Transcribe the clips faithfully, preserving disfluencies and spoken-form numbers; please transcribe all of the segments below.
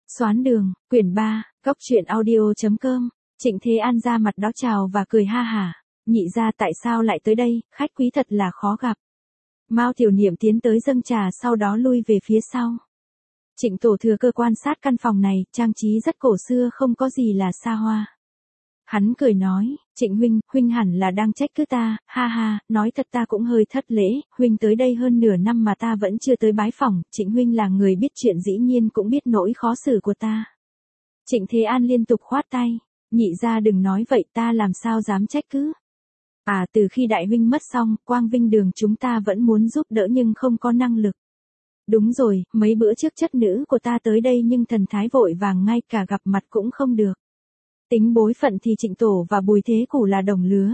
Xoán đường, quyển ba, góc truyện audio.com, Trịnh Thế An ra mặt đó chào và cười ha hả. Nhị gia tại sao lại tới đây, khách quý thật là khó gặp. Mao Tiểu Niệm tiến tới dâng trà sau đó lui về phía sau. Trịnh tổ thừa cơ quan sát căn phòng này, trang trí rất cổ xưa không có gì là xa hoa. Hắn cười nói, Trịnh huynh, huynh hẳn là đang trách cứ ta, ha ha, nói thật ta cũng hơi thất lễ, huynh tới đây hơn nửa năm mà ta vẫn chưa tới bái phỏng, Trịnh huynh là người biết chuyện dĩ nhiên cũng biết nỗi khó xử của ta. Trịnh Thế An liên tục khoát tay, nhị gia đừng nói vậy ta làm sao dám trách cứ. À từ khi đại huynh mất xong, Quang Vinh Đường chúng ta vẫn muốn giúp đỡ nhưng không có năng lực. Đúng rồi, mấy bữa trước chất nữ của ta tới đây nhưng thần thái vội vàng ngay cả gặp mặt cũng không được. Tính bối phận thì Trịnh Tổ và Bùi Thế Củ là đồng lứa.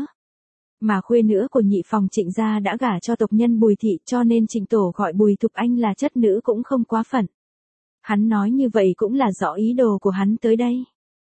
Mà khuê nữa của nhị phòng Trịnh gia đã gả cho tộc nhân Bùi Thị cho nên Trịnh Tổ gọi Bùi Thục Anh là chất nữ cũng không quá phận. Hắn nói như vậy cũng là rõ ý đồ của hắn tới đây.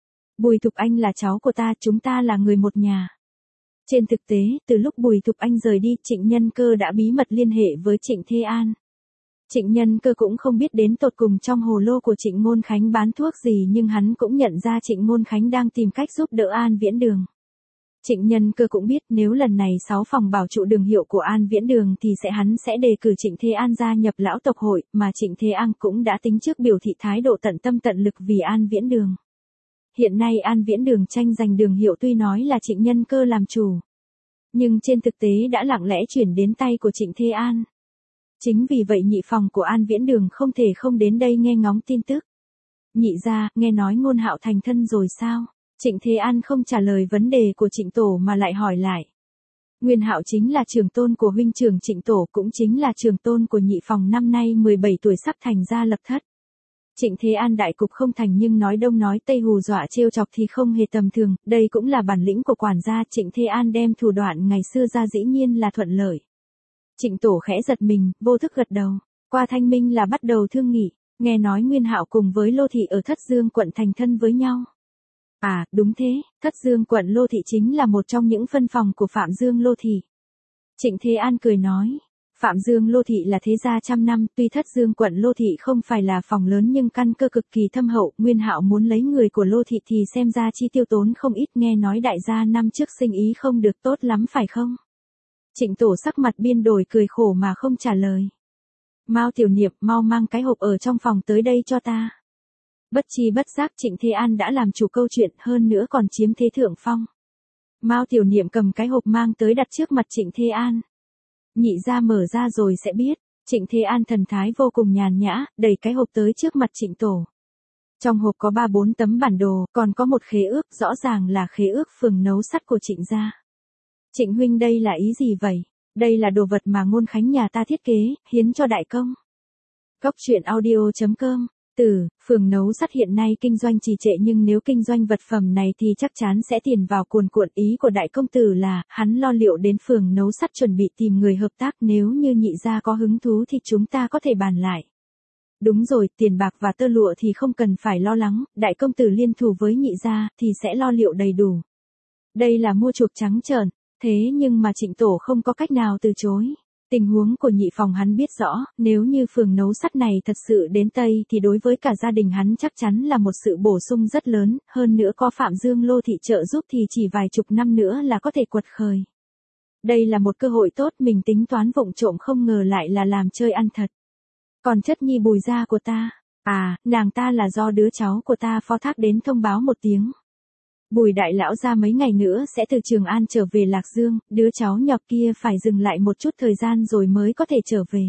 Bùi Thục Anh là cháu của ta, chúng ta là người một nhà. Trên thực tế, từ lúc Bùi Thục Anh rời đi, Trịnh Nhân Cơ đã bí mật liên hệ với Trịnh Thế An. Trịnh Nhân Cơ cũng không biết đến tột cùng trong hồ lô của Trịnh Ngôn Khánh bán thuốc gì nhưng hắn cũng nhận ra Trịnh Ngôn Khánh đang tìm cách giúp đỡ An Viễn Đường. Trịnh Nhân Cơ cũng biết nếu lần này sáu phòng bảo trụ đường hiệu của An Viễn Đường thì sẽ hắn sẽ đề cử Trịnh Thế An gia nhập lão tộc hội, mà Trịnh Thế An cũng đã tính trước biểu thị thái độ tận tâm tận lực vì An Viễn Đường. Hiện nay An Viễn Đường tranh giành đường hiệu tuy nói là Trịnh Nhân Cơ làm chủ, nhưng trên thực tế đã lặng lẽ chuyển đến tay của Trịnh Thế An. Chính vì vậy nhị phòng của An Viễn Đường không thể không đến đây nghe ngóng tin tức. Nhị gia, nghe nói Ngôn Hạo thành thân rồi sao? Trịnh Thế An không trả lời vấn đề của Trịnh Tổ mà lại hỏi lại. Nguyên Hạo chính là trưởng tôn của huynh trưởng Trịnh Tổ, cũng chính là trưởng tôn của nhị phòng, năm nay mười bảy tuổi sắp thành gia lập thất. Trịnh Thế An đại cục không thành nhưng nói đông nói tây hù dọa trêu chọc thì không hề tầm thường, đây cũng là bản lĩnh của quản gia. Trịnh Thế An đem thủ đoạn ngày xưa ra dĩ nhiên là thuận lợi. Trịnh Tổ khẽ giật mình, vô thức gật đầu. Qua thanh minh là bắt đầu thương nghị, nghe nói Nguyên Hạo cùng với Lô Thị ở Thất Dương quận thành thân với nhau. À, đúng thế, Thất Dương quận Lô Thị chính là một trong những phân phòng của Phạm Dương Lô Thị. Trịnh Thế An cười nói, Phạm Dương Lô Thị là thế gia trăm năm, tuy Thất Dương quận Lô Thị không phải là phòng lớn nhưng căn cơ cực kỳ thâm hậu, Nguyên Hạo muốn lấy người của Lô Thị thì xem ra chi tiêu tốn không ít, nghe nói đại gia năm trước sinh ý không được tốt lắm phải không? Trịnh Tổ sắc mặt biên đổi cười khổ mà không trả lời. Mao Tiểu Niệm, mau mang cái hộp ở trong phòng tới đây cho ta. Bất chi bất giác Trịnh Thế An đã làm chủ câu chuyện, hơn nữa còn chiếm thế thượng phong. Mao Tiểu Niệm cầm cái hộp mang tới đặt trước mặt Trịnh Thế An. Nhị gia mở ra rồi sẽ biết. Trịnh Thế An thần thái vô cùng nhàn nhã, đẩy cái hộp tới trước mặt Trịnh Tổ. Trong hộp có ba bốn tấm bản đồ, còn có một khế ước, rõ ràng là khế ước phường nấu sắt của Trịnh gia. Trịnh huynh đây là ý gì vậy? Đây là đồ vật mà Ngôn Khánh nhà ta thiết kế, hiến cho đại công. Góc truyện audio.com. Từ, phường nấu sắt hiện nay kinh doanh trì trệ nhưng nếu kinh doanh vật phẩm này thì chắc chắn sẽ tiền vào cuồn cuộn. Ý của đại công tử là, hắn lo liệu đến phường nấu sắt chuẩn bị tìm người hợp tác, nếu như nhị gia có hứng thú thì chúng ta có thể bàn lại. Đúng rồi, tiền bạc và tơ lụa thì không cần phải lo lắng, đại công tử liên thủ với nhị gia thì sẽ lo liệu đầy đủ. Đây là mua chuộc trắng trợn. Thế nhưng mà Trịnh Tổ không có cách nào từ chối. Tình huống của nhị phòng hắn biết rõ, nếu như phường nấu sắt này thật sự đến Tây thì đối với cả gia đình hắn chắc chắn là một sự bổ sung rất lớn, hơn nữa có Phạm Dương Lô Thị trợ giúp thì chỉ vài chục năm nữa là có thể quật khởi. Đây là một cơ hội tốt, mình tính toán vụng trộm không ngờ lại là làm chơi ăn thật. Còn chất nhi Bùi gia của ta, à, nàng ta là do đứa cháu của ta phó thác đến thông báo một tiếng. Bùi đại lão gia mấy ngày nữa sẽ từ Trường An trở về Lạc Dương, đứa cháu nhọc kia phải dừng lại một chút thời gian rồi mới có thể trở về.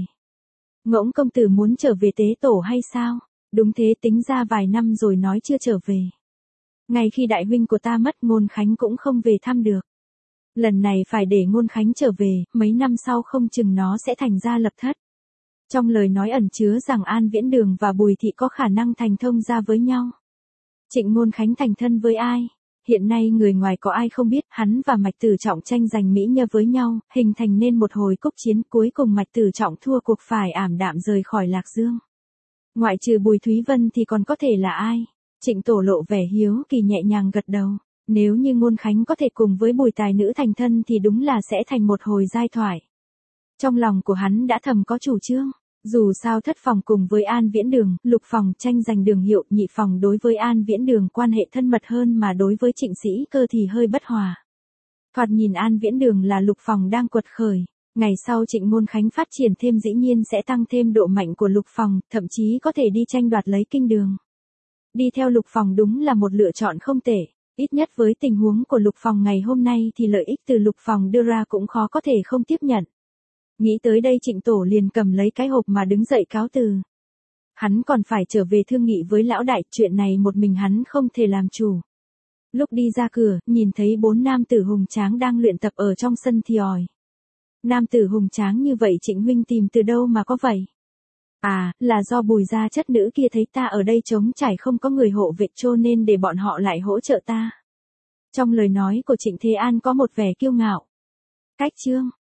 Ngỗng công tử muốn trở về tế tổ hay sao? Đúng thế, tính ra vài năm rồi nói chưa trở về. Ngay khi đại huynh của ta mất, Ngôn Khánh cũng không về thăm được. Lần này phải để Ngôn Khánh trở về, mấy năm sau không chừng nó sẽ thành gia lập thất. Trong lời nói ẩn chứa rằng An Viễn Đường và Bùi Thị có khả năng thành thông gia với nhau. Trịnh Ngôn Khánh thành thân với ai? Hiện nay người ngoài có ai không biết, hắn và Mạch Tử Trọng tranh giành mỹ nhân với nhau, hình thành nên một hồi cục chiến, cuối cùng Mạch Tử Trọng thua cuộc phải ảm đạm rời khỏi Lạc Dương. Ngoại trừ Bùi Thúy Vân thì còn có thể là ai? Trịnh Tổ lộ vẻ hiếu kỳ nhẹ nhàng gật đầu, nếu như Ngôn Khánh có thể cùng với Bùi tài nữ thành thân thì đúng là sẽ thành một hồi giai thoại. Trong lòng của hắn đã thầm có chủ trương. Dù sao thất phòng cùng với An Viễn Đường, lục phòng tranh giành đường hiệu, nhị phòng đối với An Viễn Đường quan hệ thân mật hơn mà đối với Trịnh Sĩ Cơ thì hơi bất hòa. Thoạt nhìn An Viễn Đường là lục phòng đang quật khởi, ngày sau Trịnh Môn Khánh phát triển thêm dĩ nhiên sẽ tăng thêm độ mạnh của lục phòng, thậm chí có thể đi tranh đoạt lấy kinh đường. Đi theo lục phòng đúng là một lựa chọn không tệ, ít nhất với tình huống của lục phòng ngày hôm nay thì lợi ích từ lục phòng đưa ra cũng khó có thể không tiếp nhận. Nghĩ tới đây Trịnh Tổ liền cầm lấy cái hộp mà đứng dậy cáo từ. Hắn còn phải trở về thương nghị với lão đại, chuyện này một mình hắn không thể làm chủ. Lúc đi ra cửa, nhìn thấy bốn nam tử hùng tráng đang luyện tập ở trong sân thì òi. Nam tử hùng tráng như vậy Trịnh huynh tìm từ đâu mà có vậy? À, là do Bùi gia chất nữ kia thấy ta ở đây trống trải không có người hộ vệ cho nên để bọn họ lại hỗ trợ ta. Trong lời nói của Trịnh Thế An có một vẻ kiêu ngạo. Cách chương